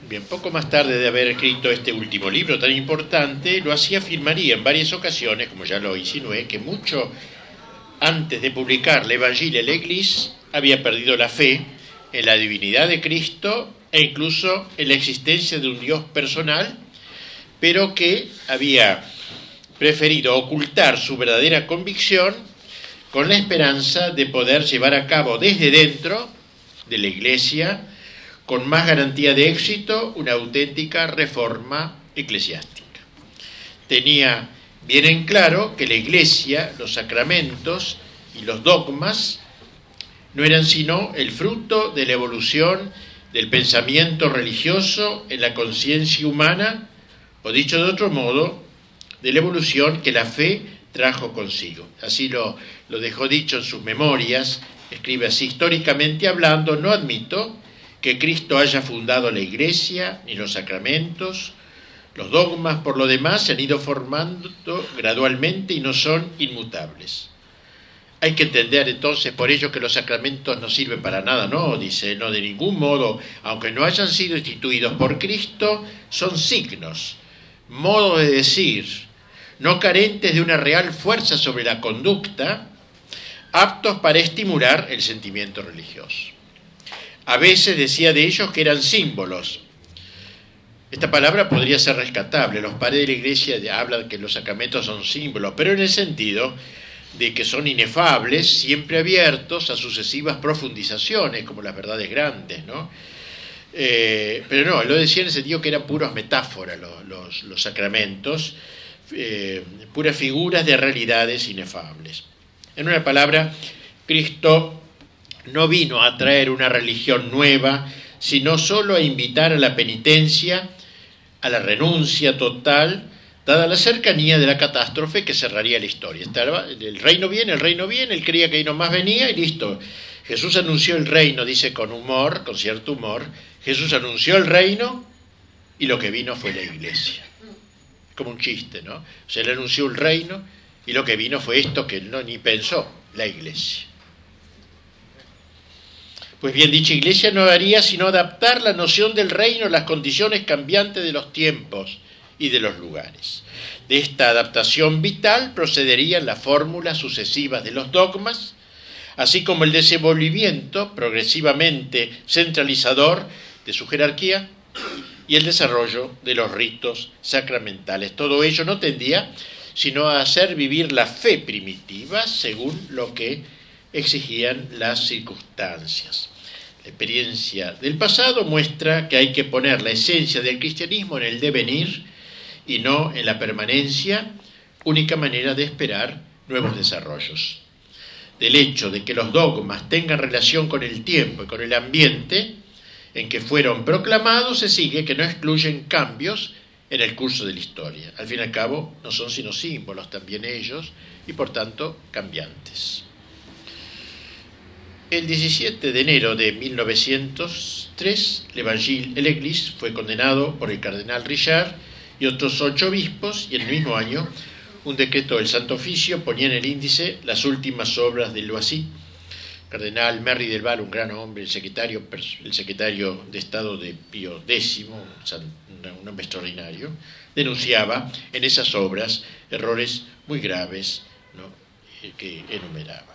Bien, poco más tarde de haber escrito este último libro tan importante, lo hacía afirmaría en varias ocasiones, como ya lo insinué, que mucho antes de publicar l'Evangile et l'Église había perdido la fe en la divinidad de Cristo e incluso en la existencia de un Dios personal, pero que había preferido ocultar su verdadera convicción con la esperanza de poder llevar a cabo desde dentro de la Iglesia, con más garantía de éxito, una auténtica reforma eclesiástica. Tenía bien en claro que la Iglesia, los sacramentos y los dogmas no eran sino el fruto de la evolución del pensamiento religioso en la conciencia humana, o dicho de otro modo, de la evolución que la fe trajo consigo. Así lo dejó dicho en sus memorias, escribe así: históricamente hablando, no admito que Cristo haya fundado la Iglesia, ni los sacramentos. Los dogmas, por lo demás, se han ido formando gradualmente y no son inmutables. Hay que entender entonces por ello que los sacramentos no sirven para nada, no, dice, no, de ningún modo, aunque no hayan sido instituidos por Cristo, son signos, modos de decir, no carentes de una real fuerza sobre la conducta, aptos para estimular el sentimiento religioso. A veces decía de ellos que eran símbolos. Esta palabra podría ser rescatable. Los padres de la Iglesia hablan que los sacramentos son símbolos, pero en el sentido de que son inefables, siempre abiertos a sucesivas profundizaciones, como las verdades grandes, ¿no? Pero no, lo decía en el sentido que eran puras metáforas los sacramentos, puras figuras de realidades inefables. En una palabra, Cristo no vino a traer una religión nueva, sino solo a invitar a la penitencia, a la renuncia total, dada la cercanía de la catástrofe que cerraría la historia. El reino viene, él creía que ahí nomás venía y listo. Jesús anunció el reino, dice con humor, con cierto humor, Jesús anunció el reino y lo que vino fue la Iglesia. Como un chiste, ¿no? O sea, él anunció el reino y lo que vino fue esto que él no ni pensó, la Iglesia. Pues bien, dicha Iglesia no haría sino adaptar la noción del reino a las condiciones cambiantes de los tiempos y de los lugares. De esta adaptación vital procederían las fórmulas sucesivas de los dogmas, así como el desenvolvimiento progresivamente centralizador de su jerarquía y el desarrollo de los ritos sacramentales. Todo ello no tendía sino a hacer vivir la fe primitiva según lo que exigían las circunstancias. La experiencia del pasado muestra que hay que poner la esencia del cristianismo en el devenir y no en la permanencia, única manera de esperar nuevos desarrollos. Del hecho de que los dogmas tengan relación con el tiempo y con el ambiente en que fueron proclamados, se sigue que no excluyen cambios en el curso de la historia. Al fin y al cabo, no son sino símbolos también ellos y por tanto cambiantes. El 17 de enero de 1903, l'Evangile et l'Église fue condenado por el cardenal Richard y otros 8 obispos, y en el mismo año un decreto del Santo Oficio ponía en el índice las últimas obras de Loisy. Cardenal Merry del Val, un gran hombre, el secretario de Estado de Pío X, un hombre extraordinario, denunciaba en esas obras errores muy graves, ¿no?, que enumeraba.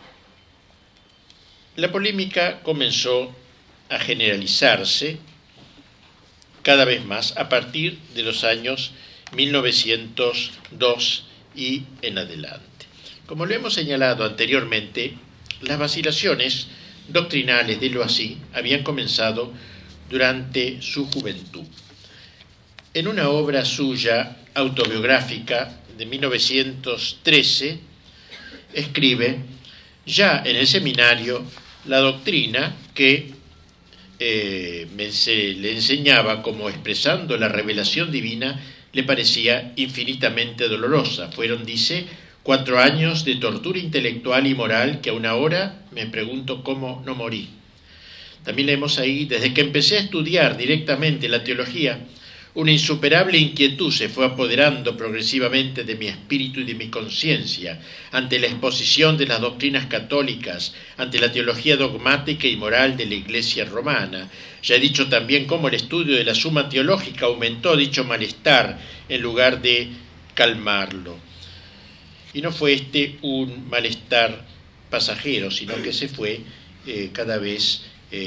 La polémica comenzó a generalizarse cada vez más a partir de los años 1902 y en adelante. Como lo hemos señalado anteriormente, las vacilaciones doctrinales de Loisy habían comenzado durante su juventud. En una obra suya autobiográfica de 1913, escribe: ya en el seminario, la doctrina que le enseñaba como expresando la revelación divina le parecía infinitamente dolorosa. Fueron, dice, 4 años de tortura intelectual y moral que aún ahora me pregunto cómo no morí. También leemos ahí: desde que empecé a estudiar directamente la teología, Una insuperable inquietud se fue apoderando progresivamente de mi espíritu y de mi conciencia ante la exposición de las doctrinas católicas, ante la teología dogmática y moral de la Iglesia romana. Ya he dicho también cómo el estudio de la Suma Teológica aumentó dicho malestar en lugar de calmarlo. Y no fue este un malestar pasajero, sino que se fue cada vez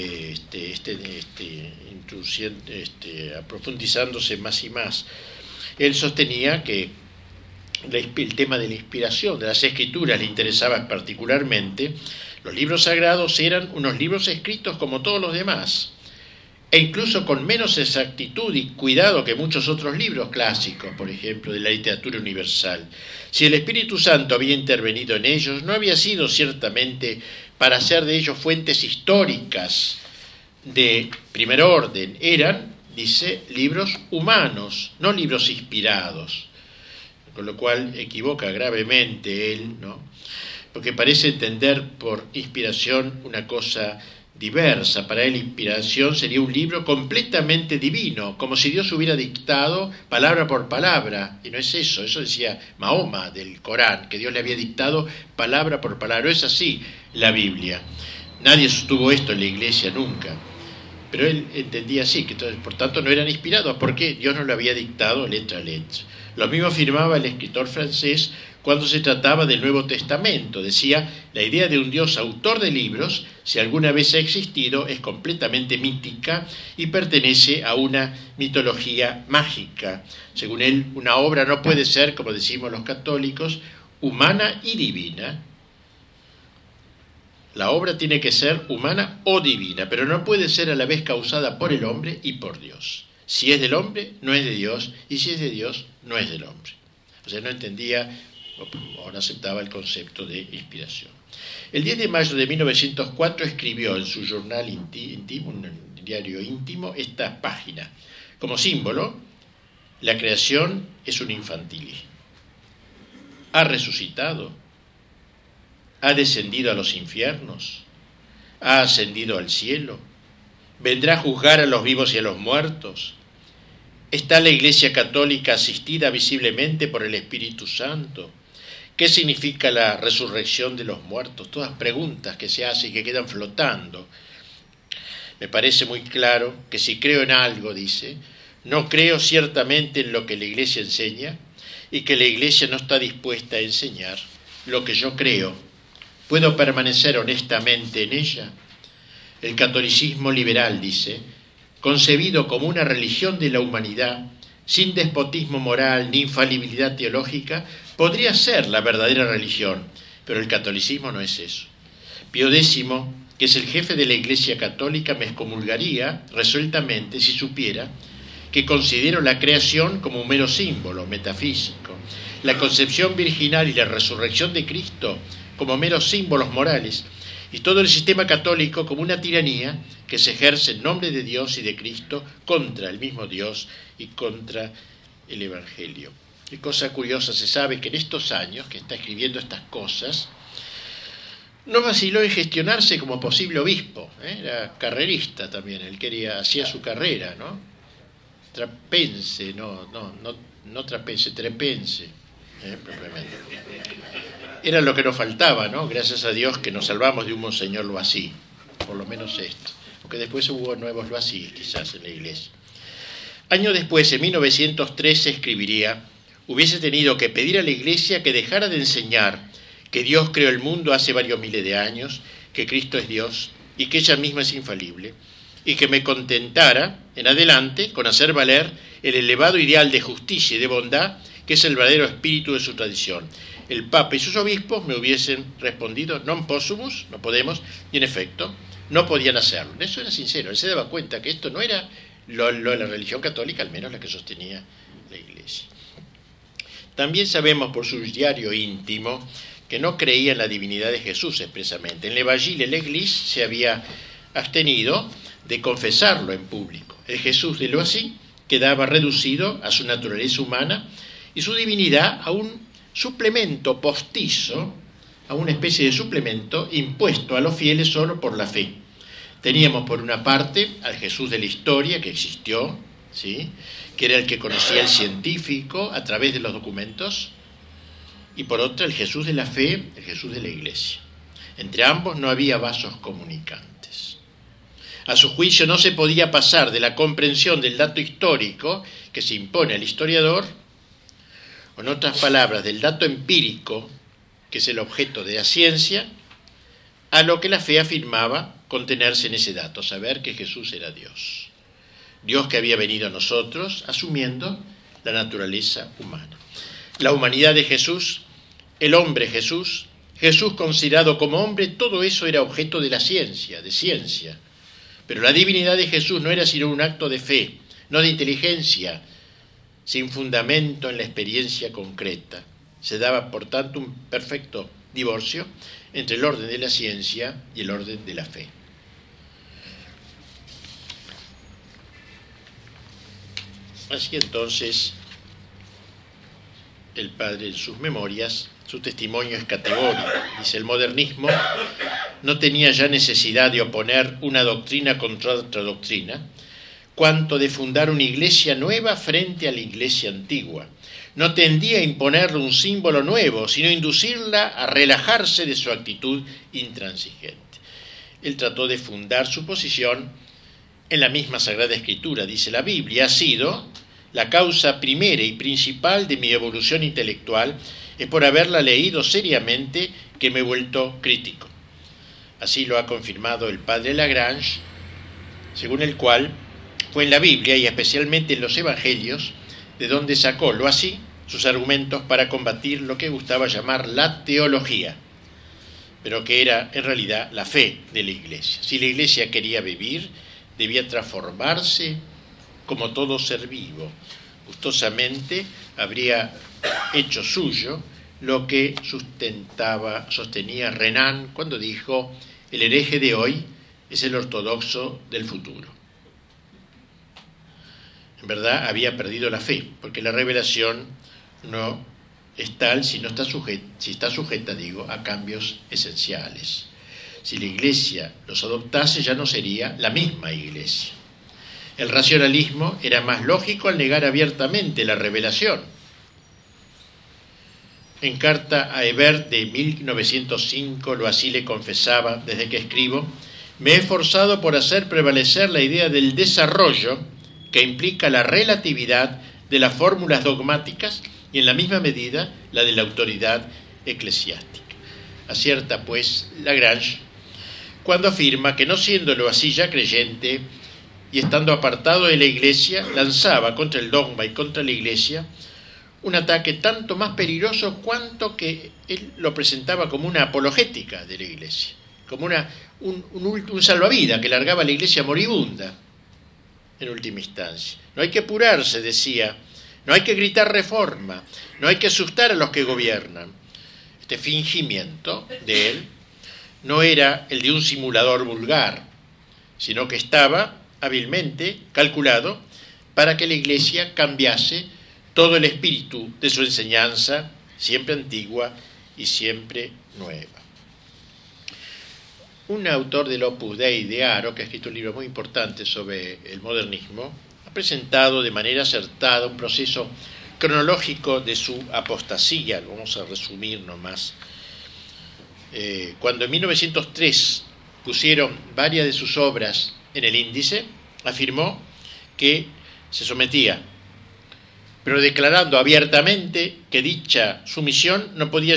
aprofundizándose más y más. Él sostenía que el tema de la inspiración de las escrituras le interesaba particularmente. Los libros sagrados eran unos libros escritos como todos los demás, e incluso con menos exactitud y cuidado que muchos otros libros clásicos, por ejemplo, de la literatura universal. Si el Espíritu Santo había intervenido en ellos, no había sido ciertamente para hacer de ellos fuentes históricas de primer orden. Eran, dice, libros humanos, no libros inspirados, con lo cual equivoca gravemente él, ¿no? Porque parece entender por inspiración una cosa diversa. Para él, inspiración sería un libro completamente divino, como si Dios hubiera dictado palabra por palabra, y no es eso. Eso decía Mahoma del Corán, que Dios le había dictado palabra por palabra. No es así la Biblia. Nadie sostuvo esto en la Iglesia nunca, pero él entendía así, que por tanto no eran inspirados, porque Dios no lo había dictado letra a letra. Lo mismo afirmaba el escritor francés cuando se trataba del Nuevo Testamento. Decía, la idea de un Dios autor de libros, si alguna vez ha existido, es completamente mítica y pertenece a una mitología mágica. Según él, una obra no puede ser, como decimos los católicos, humana y divina. La obra tiene que ser humana o divina, pero no puede ser a la vez causada por el hombre y por Dios. Si es del hombre, no es de Dios, y si es de Dios, no es del hombre. O sea, no entendía o no aceptaba el concepto de inspiración. El 10 de mayo de 1904 escribió en su journal íntimo, un diario íntimo, esta página. Como símbolo, la creación es un infantilismo. Ha resucitado, ha descendido a los infiernos, ha ascendido al cielo, vendrá a juzgar a los vivos y a los muertos. ¿Está la Iglesia Católica asistida visiblemente por el Espíritu Santo? ¿Qué significa la resurrección de los muertos? Todas preguntas que se hacen y que quedan flotando. Me parece muy claro que si creo en algo, dice, no creo ciertamente en lo que la Iglesia enseña y que la Iglesia no está dispuesta a enseñar lo que yo creo. ¿Puedo permanecer honestamente en ella? El catolicismo liberal, dice, concebido como una religión de la humanidad, sin despotismo moral ni infalibilidad teológica, podría ser la verdadera religión, pero el catolicismo no es eso. Pío X, que es el jefe de la Iglesia Católica, me excomulgaría resueltamente si supiera que considero la creación como un mero símbolo metafísico, la concepción virginal y la resurrección de Cristo como meros símbolos morales, y todo el sistema católico como una tiranía que se ejerce en nombre de Dios y de Cristo contra el mismo Dios y contra el Evangelio. Qué cosa curiosa, se sabe que en estos años que está escribiendo estas cosas, no vaciló en gestionarse como posible obispo, era carrerista también, él hacía su carrera, ¿no? Trapense, no trapense, trepense, propiamente. Era lo que nos faltaba, ¿no? Gracias a Dios que nos salvamos de un monseñor Loasí, por lo menos esto, porque después hubo nuevos Loasí quizás en la Iglesia. Años después, en 1913, escribiría: hubiese tenido que pedir a la Iglesia que dejara de enseñar que Dios creó el mundo hace varios miles de años, que Cristo es Dios y que ella misma es infalible, y que me contentara en adelante con hacer valer el elevado ideal de justicia y de bondad que es el verdadero espíritu de su tradición. El Papa y sus obispos me hubiesen respondido non possumus, no podemos, y en efecto no podían hacerlo. Eso era sincero, él se daba cuenta que esto no era lo de la religión católica, al menos la que sostenía la Iglesia. También sabemos por su diario íntimo que no creía en la divinidad de Jesús expresamente. En l'Evangile l'Église se había abstenido de confesarlo en público. El Jesús de Loasí quedaba reducido a su naturaleza humana y su divinidad a un suplemento postizo, a una especie de suplemento impuesto a los fieles solo por la fe. Teníamos por una parte al Jesús de la historia que existió, ¿sí?, que era el que conocía el científico a través de los documentos, y por otra el Jesús de la fe, el Jesús de la Iglesia. Entre ambos no había vasos comunicantes. A su juicio no se podía pasar de la comprensión del dato histórico que se impone al historiador, o en otras palabras, del dato empírico, que es el objeto de la ciencia, a lo que la fe afirmaba contenerse en ese dato, saber que Jesús era Dios. Dios que había venido a nosotros asumiendo la naturaleza humana. La humanidad de Jesús, el hombre Jesús, Jesús considerado como hombre, todo eso era objeto de la ciencia, de ciencia. Pero la divinidad de Jesús no era sino un acto de fe, no de inteligencia, sin fundamento en la experiencia concreta. Se daba, por tanto, un perfecto divorcio entre el orden de la ciencia y el orden de la fe. Así entonces, el padre en sus memorias, su testimonio es categórico. Dice, el modernismo no tenía ya necesidad de oponer una doctrina contra otra doctrina, cuanto de fundar una iglesia nueva frente a la iglesia antigua. No tendía a imponerle un símbolo nuevo, sino inducirla a relajarse de su actitud intransigente. Él trató de fundar su posición en la misma Sagrada Escritura. Dice, la Biblia ha sido la causa primera y principal de mi evolución intelectual, es por haberla leído seriamente que me he vuelto crítico. Así lo ha confirmado el padre Lagrange, según el cual fue en la Biblia y especialmente en los Evangelios de donde sacó, lo así, sus argumentos para combatir lo que gustaba llamar la teología, pero que era en realidad la fe de la Iglesia. Si la Iglesia quería vivir, debía transformarse como todo ser vivo. Gustosamente habría hecho suyo lo que sostenía Renan cuando dijo, el hereje de hoy es el ortodoxo del futuro. En verdad había perdido la fe, porque la revelación no es tal si está sujeta, a cambios esenciales. Si la Iglesia los adoptase, ya no sería la misma Iglesia. El racionalismo era más lógico al negar abiertamente la revelación. En carta a Hebert de 1905, lo así le confesaba desde que escribo, me he esforzado por hacer prevalecer la idea del desarrollo que implica la relatividad de las fórmulas dogmáticas y en la misma medida la de la autoridad eclesiástica. Acierta pues Lagrange cuando afirma que no siéndolo así ya creyente y estando apartado de la Iglesia, lanzaba contra el dogma y contra la Iglesia un ataque tanto más peligroso cuanto que él lo presentaba como una apologética de la Iglesia, como un salvavidas que largaba a la Iglesia moribunda en última instancia. No hay que apurarse, decía, no hay que gritar reforma, no hay que asustar a los que gobiernan. Este fingimiento de él no era el de un simulador vulgar, sino que estaba hábilmente calculado para que la Iglesia cambiase todo el espíritu de su enseñanza, siempre antigua y siempre nueva. Un autor del Opus Dei de Haro, que ha escrito un libro muy importante sobre el modernismo, ha presentado de manera acertada un proceso cronológico de su apostasía. Lo vamos a resumir nomás. Cuando en 1903 pusieron varias de sus obras en el índice, afirmó que se sometía, pero declarando abiertamente que dicha sumisión no podía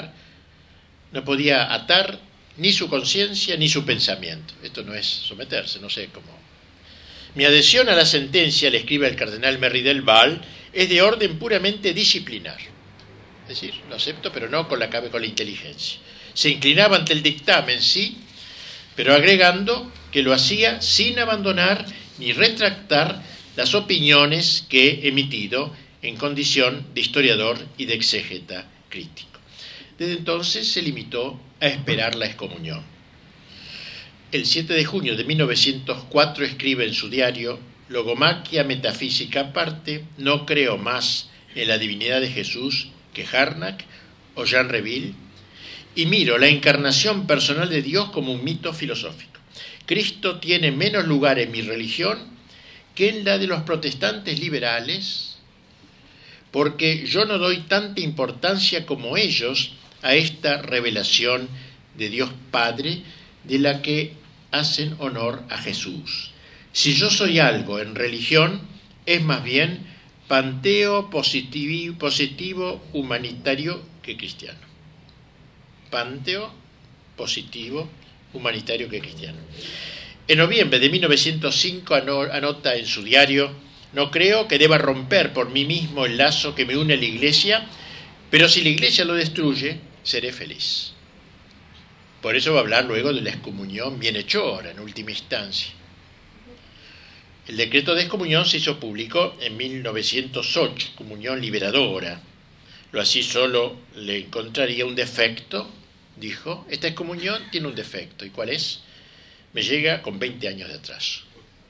atar ni su conciencia ni su pensamiento. Esto no es someterse, no sé cómo. Mi adhesión a la sentencia, le escribe el cardenal Merry del Val, es de orden puramente disciplinar. Es decir, lo acepto, pero no con la inteligencia. Se inclinaba ante el dictamen, sí, pero agregando que lo hacía sin abandonar ni retractar las opiniones que he emitido en condición de historiador y de exégeta crítico. Desde entonces se limitó a esperar la excomunión. El 7 de junio de 1904 escribe en su diario, logomaquia metafísica aparte, no creo más en la divinidad de Jesús que Harnack o Jean Reville, y miro la encarnación personal de Dios como un mito filosófico. Cristo tiene menos lugar en mi religión que en la de los protestantes liberales, porque yo no doy tanta importancia como ellos a esta revelación de Dios Padre de la que hacen honor a Jesús. Si yo soy algo en religión, es más bien panteo positivo humanitario que cristiano. Panteo positivo humanitario que cristiano. En noviembre de 1905 anota en su diario: no creo que deba romper por mí mismo el lazo que me une a la Iglesia, pero si la Iglesia lo destruye, seré feliz. Por eso va a hablar luego de la excomunión bienhechora en última instancia. El decreto de excomunión se hizo público en 1908, comunión liberadora. Lo así solo le encontraría un defecto, dijo. Esta excomunión tiene un defecto. ¿Y cuál es? Me llega con 20 años de atraso.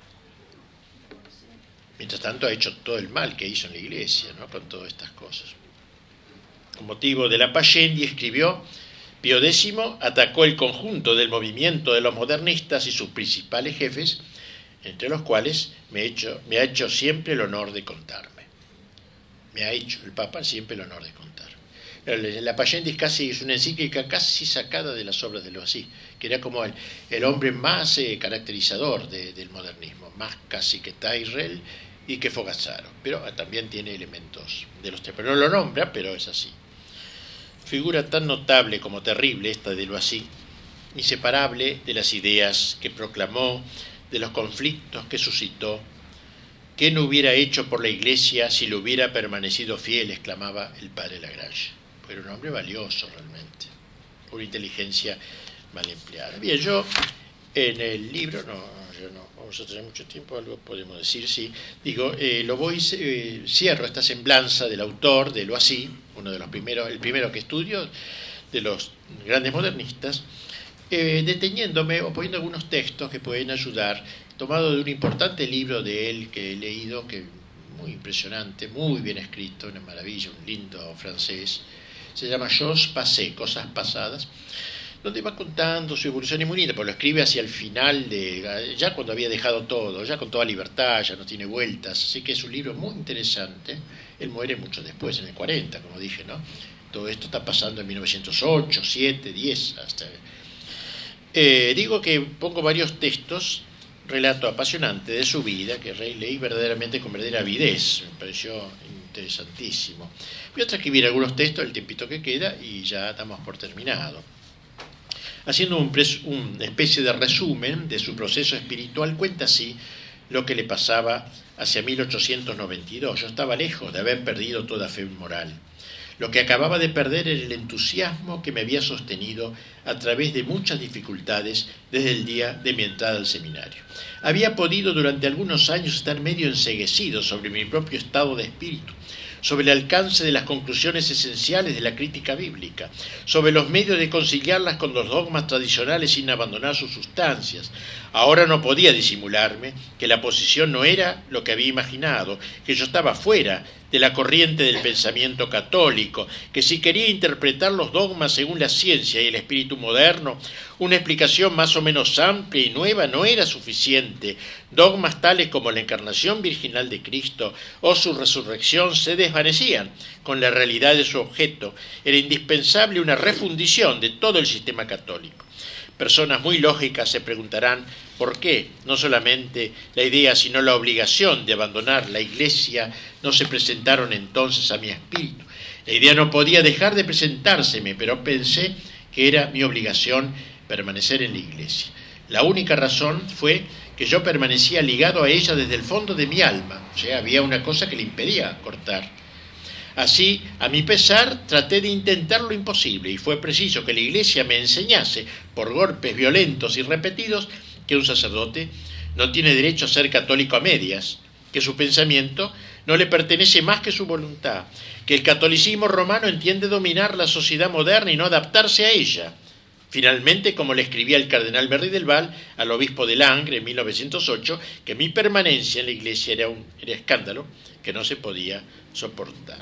Mientras tanto ha hecho todo el mal que hizo en la Iglesia, ¿no?, con todas estas cosas. Con motivo de la Pascendi escribió: Pío X atacó el conjunto del movimiento de los modernistas y sus principales jefes, entre los cuales me ha hecho siempre el honor de contarme. Me ha hecho el Papa siempre el honor de contarme. La Pascendi es una encíclica casi sacada de las obras de Loisy, que era como el hombre más caracterizador del modernismo, más casi que Tyrrell y que Fogazzaro, pero también tiene elementos de los tres, pero no lo nombra, pero es así. Figura tan notable como terrible esta de Loisy, inseparable de las ideas que proclamó, de los conflictos que suscitó. ¿Qué no hubiera hecho por la Iglesia si le hubiera permanecido fiel?, exclamaba el padre Lagrange. Era un hombre valioso realmente, una inteligencia mal empleada. Bien, yo en el libro, no vamos a tener mucho tiempo, algo podemos decir, sí. Digo, cierro esta semblanza del autor de Loisy, el primero que estudio de los grandes modernistas, deteniéndome o poniendo algunos textos que pueden ayudar, tomado de un importante libro de él que he leído, que es muy impresionante, muy bien escrito, una maravilla, un lindo francés. Se llama Choses passées, cosas pasadas, donde va contando su evolución inmunitaria, pero lo escribe hacia el final, ya cuando había dejado todo, ya con toda libertad, ya no tiene vueltas, así que es un libro muy interesante. Él muere mucho después, en el 40, como dije, ¿no? Todo esto está pasando en 1908, 7, 10, hasta... digo que pongo varios textos, relato apasionante de su vida, que leí verdaderamente con verdadera avidez, me pareció interesantísimo. Voy a transcribir algunos textos, el tiempito que queda, y ya damos por terminado. Haciendo una especie de resumen de su proceso espiritual, cuenta así lo que le pasaba hacia 1892. Yo estaba lejos de haber perdido toda fe moral. Lo que acababa de perder era el entusiasmo que me había sostenido a través de muchas dificultades desde el día de mi entrada al seminario. Había podido durante algunos años estar medio enceguecido sobre mi propio estado de espíritu, sobre el alcance de las conclusiones esenciales de la crítica bíblica, sobre los medios de conciliarlas con los dogmas tradicionales sin abandonar sus sustancias. Ahora no podía disimularme que la posición no era lo que había imaginado, que yo estaba fuera de la corriente del pensamiento católico, que si quería interpretar los dogmas según la ciencia y el espíritu moderno, una explicación más o menos amplia y nueva no era suficiente. Dogmas tales como la encarnación virginal de Cristo o su resurrección se desvanecían con la realidad de su objeto. Era indispensable una refundición de todo el sistema católico. Personas muy lógicas se preguntarán por qué no solamente la idea sino la obligación de abandonar la Iglesia no se presentaron entonces a mi espíritu. La idea no podía dejar de presentárseme, pero pensé que era mi obligación permanecer en la Iglesia. La única razón fue que yo permanecía ligado a ella desde el fondo de mi alma, o sea, había una cosa que le impedía cortar. Así, a mi pesar, traté de intentar lo imposible y fue preciso que la Iglesia me enseñase, por golpes violentos y repetidos, que un sacerdote no tiene derecho a ser católico a medias, que su pensamiento no le pertenece más que su voluntad, que el catolicismo romano entiende dominar la sociedad moderna y no adaptarse a ella. Finalmente, como le escribía el cardenal Merry del Val al obispo de Langres en 1908, que mi permanencia en la Iglesia era escándalo que no se podía soportar.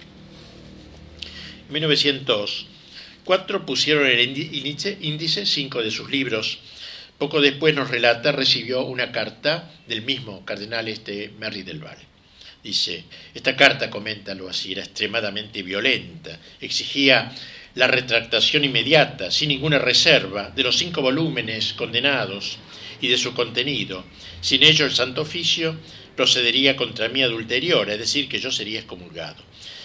En 1904 pusieron el índice 5 de sus libros Poco después nos relata, recibió una carta del mismo cardenal Merry del Val. Dice, esta carta, coméntalo así, era extremadamente violenta, exigía la retractación inmediata, sin ninguna reserva, de los 5 volúmenes condenados y de su contenido. Sin ello el Santo Oficio procedería contra mí adulterior, es decir, que yo sería excomulgado.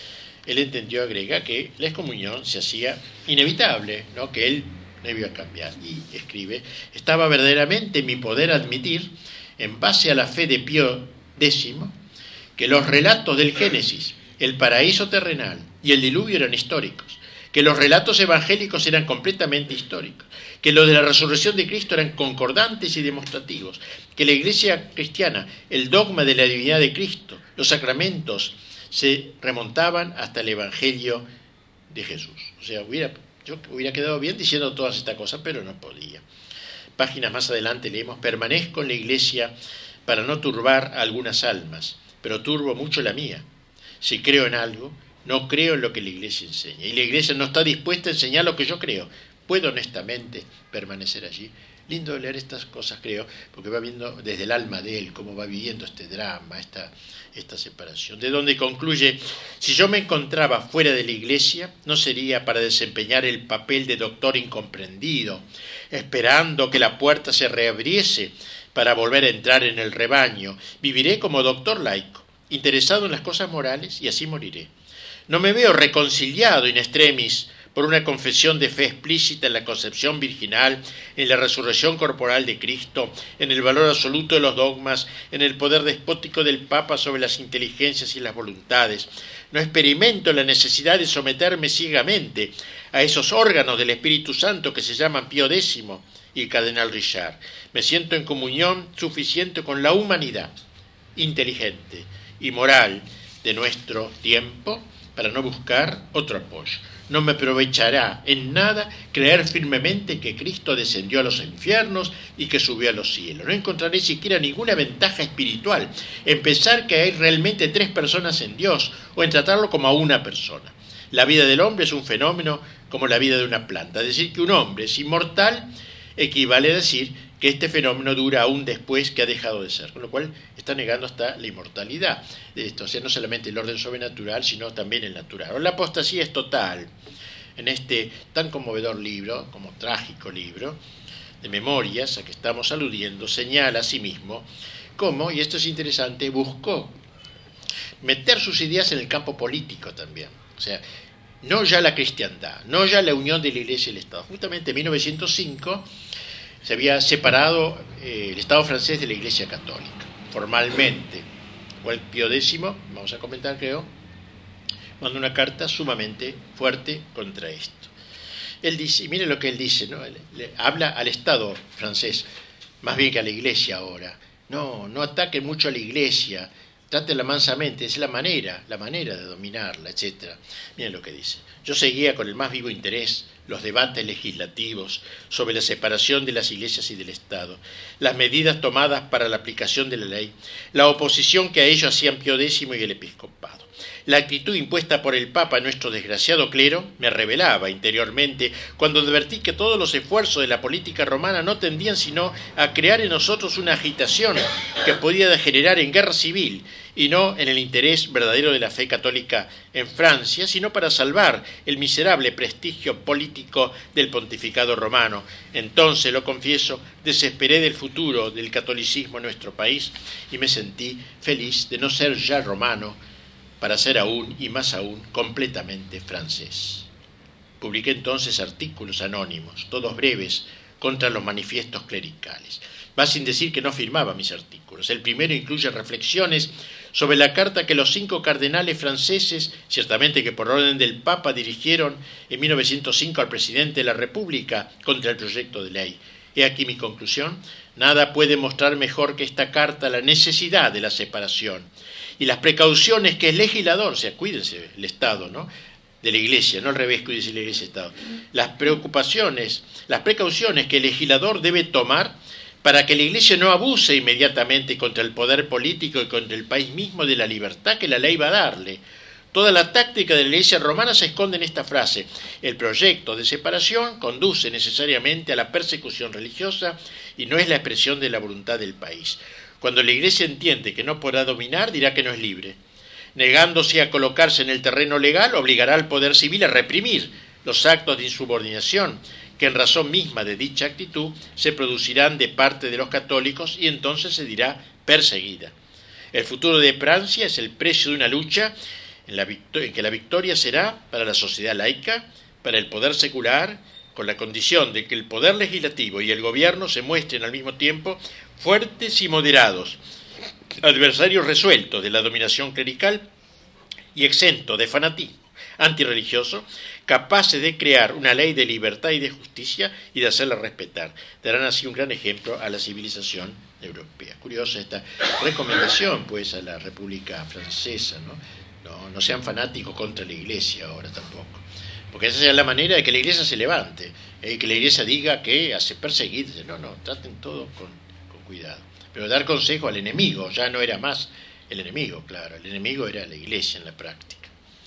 Él entendió, agrega, que la excomunión se hacía inevitable, ¿no? Que él no iba a cambiar. Y escribe, estaba verdaderamente en mi poder admitir, en base a la fe de Pío X, que los relatos del Génesis, el paraíso terrenal y el diluvio eran históricos, que los relatos evangélicos eran completamente históricos, que los de la resurrección de Cristo eran concordantes y demostrativos, que la Iglesia cristiana, el dogma de la divinidad de Cristo, los sacramentos, se remontaban hasta el Evangelio de Jesús. O sea, yo hubiera quedado bien diciendo todas estas cosas, pero no podía. Páginas más adelante leemos, permanezco en la Iglesia para no turbar a algunas almas, pero turbo mucho la mía. Si creo en algo, no creo en lo que la Iglesia enseña. Y la Iglesia no está dispuesta a enseñar lo que yo creo. ¿Puedo honestamente permanecer allí? Lindo leer estas cosas, creo, porque va viendo desde el alma de él cómo va viviendo este drama, esta separación. De donde concluye, si yo me encontraba fuera de la Iglesia, no sería para desempeñar el papel de doctor incomprendido, esperando que la puerta se reabriese para volver a entrar en el rebaño. Viviré como doctor laico, interesado en las cosas morales, y así moriré. No me veo reconciliado in extremis por una confesión de fe explícita en la concepción virginal, en la resurrección corporal de Cristo, en el valor absoluto de los dogmas, en el poder despótico del Papa sobre las inteligencias y las voluntades. No experimento la necesidad de someterme ciegamente a esos órganos del Espíritu Santo que se llaman Pío X y el cardenal Richard. Me siento en comunión suficiente con la humanidad inteligente y moral de nuestro tiempo para no buscar otro apoyo. No me aprovechará en nada creer firmemente que Cristo descendió a los infiernos y que subió a los cielos. No encontraré siquiera ninguna ventaja espiritual en pensar que hay realmente 3 personas en Dios o en tratarlo como a una persona. La vida del hombre es un fenómeno como la vida de una planta. Decir que un hombre es inmortal equivale a decir que este fenómeno dura aún después que ha dejado de ser, con lo cual está negando hasta la inmortalidad de esto, o sea, no solamente el orden sobrenatural, sino también el natural. La apostasía es total en este tan conmovedor libro, como trágico libro, de memorias a que estamos aludiendo, señala a sí mismo cómo, y esto es interesante, buscó meter sus ideas en el campo político también, o sea, no ya la cristiandad, no ya la unión de la Iglesia y el Estado. Justamente en 1905 se había separado el Estado francés de la Iglesia Católica, formalmente. El Pío X, vamos a comentar creo, manda una carta sumamente fuerte contra esto. Él dice, y mire lo que él dice, ¿no? Le habla al Estado francés, más bien que a la Iglesia ahora. No ataquen mucho a la Iglesia, trátela mansamente, es la manera de dominarla, etc. Miren lo que dice. Yo seguía con el más vivo interés los debates legislativos sobre la separación de las iglesias y del Estado, las medidas tomadas para la aplicación de la ley, la oposición que a ello hacían Pío X y el episcopado. La actitud impuesta por el Papa a nuestro desgraciado clero me revelaba interiormente cuando advertí que todos los esfuerzos de la política romana no tendían sino a crear en nosotros una agitación que podía degenerar en guerra civil y no en el interés verdadero de la fe católica en Francia, sino para salvar el miserable prestigio político del pontificado romano. Entonces, lo confieso, desesperé del futuro del catolicismo en nuestro país y me sentí feliz de no ser ya romano, para ser aún, y más aún, completamente francés. Publiqué entonces artículos anónimos, todos breves, contra los manifiestos clericales. Va sin decir que no firmaba mis artículos. El primero incluye reflexiones sobre la carta que los 5 cardenales franceses, ciertamente que por orden del Papa, dirigieron en 1905 al presidente de la República contra el proyecto de ley. He aquí mi conclusión. Nada puede mostrar mejor que esta carta la necesidad de la separación y las precauciones que el legislador, o sea, cuídense el Estado, ¿no?, de la Iglesia, no al revés, cuídense la Iglesia y el Estado, las precauciones que el legislador debe tomar para que la Iglesia no abuse inmediatamente contra el poder político y contra el país mismo de la libertad que la ley va a darle. Toda la táctica de la Iglesia romana se esconde en esta frase: el proyecto de separación conduce necesariamente a la persecución religiosa y no es la expresión de la voluntad del país. Cuando la Iglesia entiende que no podrá dominar, dirá que no es libre. Negándose a colocarse en el terreno legal, obligará al poder civil a reprimir los actos de insubordinación que en razón misma de dicha actitud se producirán de parte de los católicos y entonces se dirá perseguida. El futuro de Francia es el precio de una lucha en que la victoria será para la sociedad laica, para el poder secular, con la condición de que el poder legislativo y el gobierno se muestren al mismo tiempo fuertes y moderados, adversarios resueltos de la dominación clerical y exentos de fanatismo antirreligioso, capaces de crear una ley de libertad y de justicia y de hacerla respetar. Darán así un gran ejemplo a la civilización europea. Curiosa esta recomendación, pues, a la República Francesa, ¿no? No sean fanáticos contra la Iglesia ahora tampoco, porque esa es la manera de que la Iglesia se levante, que la Iglesia diga que hace perseguir. No, traten todo con cuidado. Pero dar consejo al enemigo, ya no era más el enemigo, claro, el enemigo era la Iglesia en la práctica.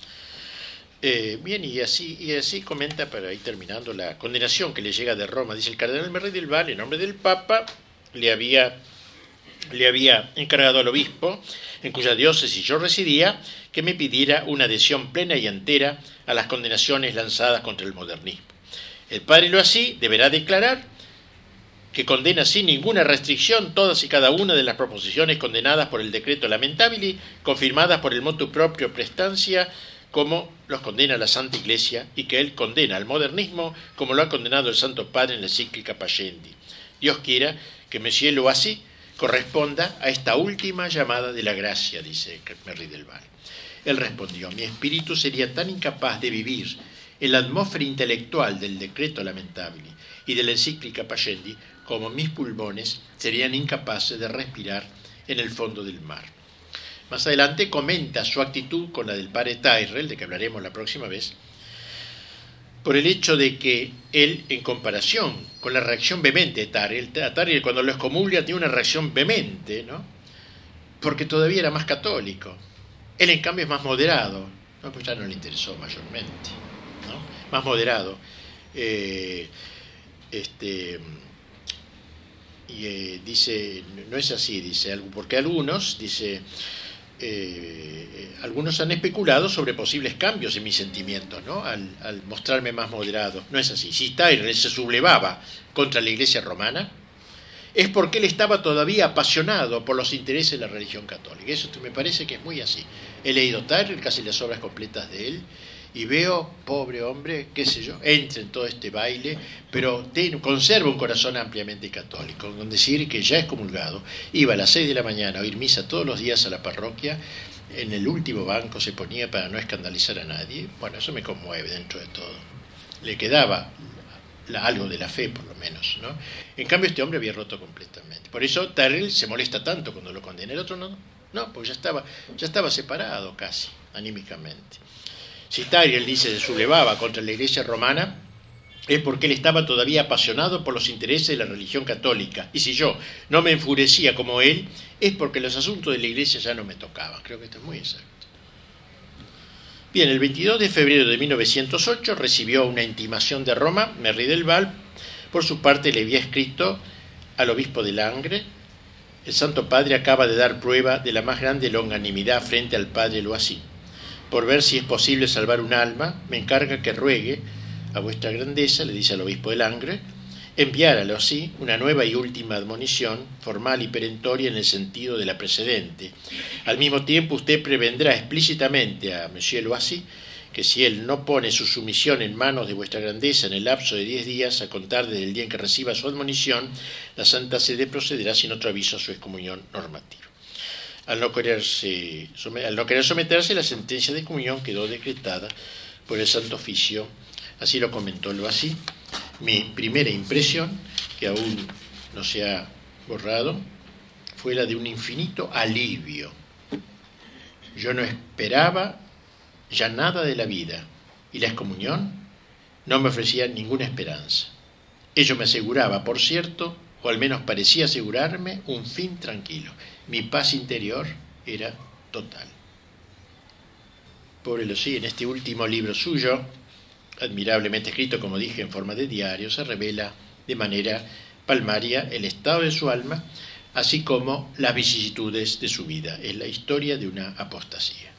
Bien, y así comenta, para ir terminando, la condenación que le llega de Roma. Dice: el cardenal Merry del Val, en nombre del Papa, le había encargado al obispo, en cuya diócesis yo residía, que me pidiera una adhesión plena y entera a las condenaciones lanzadas contra el modernismo. El padre lo así deberá declarar que condena sin ninguna restricción todas y cada una de las proposiciones condenadas por el decreto lamentabili, confirmadas por el motu proprio prestancia, como los condena la Santa Iglesia, y que él condena al modernismo como lo ha condenado el Santo Padre en la encíclica Pascendi. Dios quiera que Monsieur Loisy corresponda a esta última llamada de la gracia, dice Merry del Val. Él respondió: mi espíritu sería tan incapaz de vivir en la atmósfera intelectual del decreto lamentabili y de la encíclica Pascendi como mis pulmones serían incapaces de respirar en el fondo del mar. Más adelante comenta su actitud con la del padre Tyrrell, de que hablaremos la próxima vez, por el hecho de que él, en comparación con la reacción vehemente de Tyrrell cuando lo excomulga tiene una reacción vehemente, ¿no? Porque todavía era más católico. Él, en cambio, es más moderado, ¿no? Pues ya no le interesó mayormente, ¿no? Más moderado. Dice, no es así, dice, porque algunos, dice, algunos han especulado sobre posibles cambios en mis sentimientos, ¿no? Al mostrarme más moderado. No es así. Si Tyrrell se sublevaba contra la Iglesia romana, es porque él estaba todavía apasionado por los intereses de la religión católica. Eso me parece que es muy así. He leído Tyrrell, casi las obras completas de él, y veo, pobre hombre, qué sé yo, entra en todo este baile, pero conserva un corazón ampliamente católico, con decir que ya excomulgado, iba a las 6 de la mañana a oír misa todos los días a la parroquia, en el último banco se ponía para no escandalizar a nadie. Bueno, eso me conmueve dentro de todo. Le quedaba algo de la fe, por lo menos, ¿no? En cambio, este hombre había roto completamente. Por eso Tyrrell se molesta tanto cuando lo condena. El otro no, pues ya estaba separado casi, anímicamente. Si Tyrrell, dice, se sublevaba contra la Iglesia romana, es porque él estaba todavía apasionado por los intereses de la religión católica. Y si yo no me enfurecía como él, es porque los asuntos de la Iglesia ya no me tocaban. Creo que esto es muy exacto. Bien, el 22 de febrero de 1908 recibió una intimación de Roma. Merry del Val, por su parte, le había escrito al obispo de Langres: el Santo Padre acaba de dar prueba de la más grande longanimidad frente al padre Loisy. Por ver si es posible salvar un alma, me encarga que ruegue a vuestra grandeza, le dice al obispo de Langres, enviar a Loisy una nueva y última admonición, formal y perentoria en el sentido de la precedente. Al mismo tiempo, usted prevendrá explícitamente a Monsieur Loisy que si él no pone su sumisión en manos de vuestra grandeza en el lapso de 10 días, a contar desde el día en que reciba su admonición, la Santa Sede procederá sin otro aviso a su excomunión normativa. Al no querer someterse, la sentencia de excomunión quedó decretada por el Santo Oficio. Así lo comentó Loisy. Mi primera impresión, que aún no se ha borrado, fue la de un infinito alivio. Yo no esperaba ya nada de la vida, y la excomunión no me ofrecía ninguna esperanza. Ello me aseguraba, por cierto, o al menos parecía asegurarme, un fin tranquilo. Mi paz interior era total. Pobre Losí, en este último libro suyo, admirablemente escrito, como dije, en forma de diario, se revela de manera palmaria el estado de su alma, así como las vicisitudes de su vida. Es la historia de una apostasía.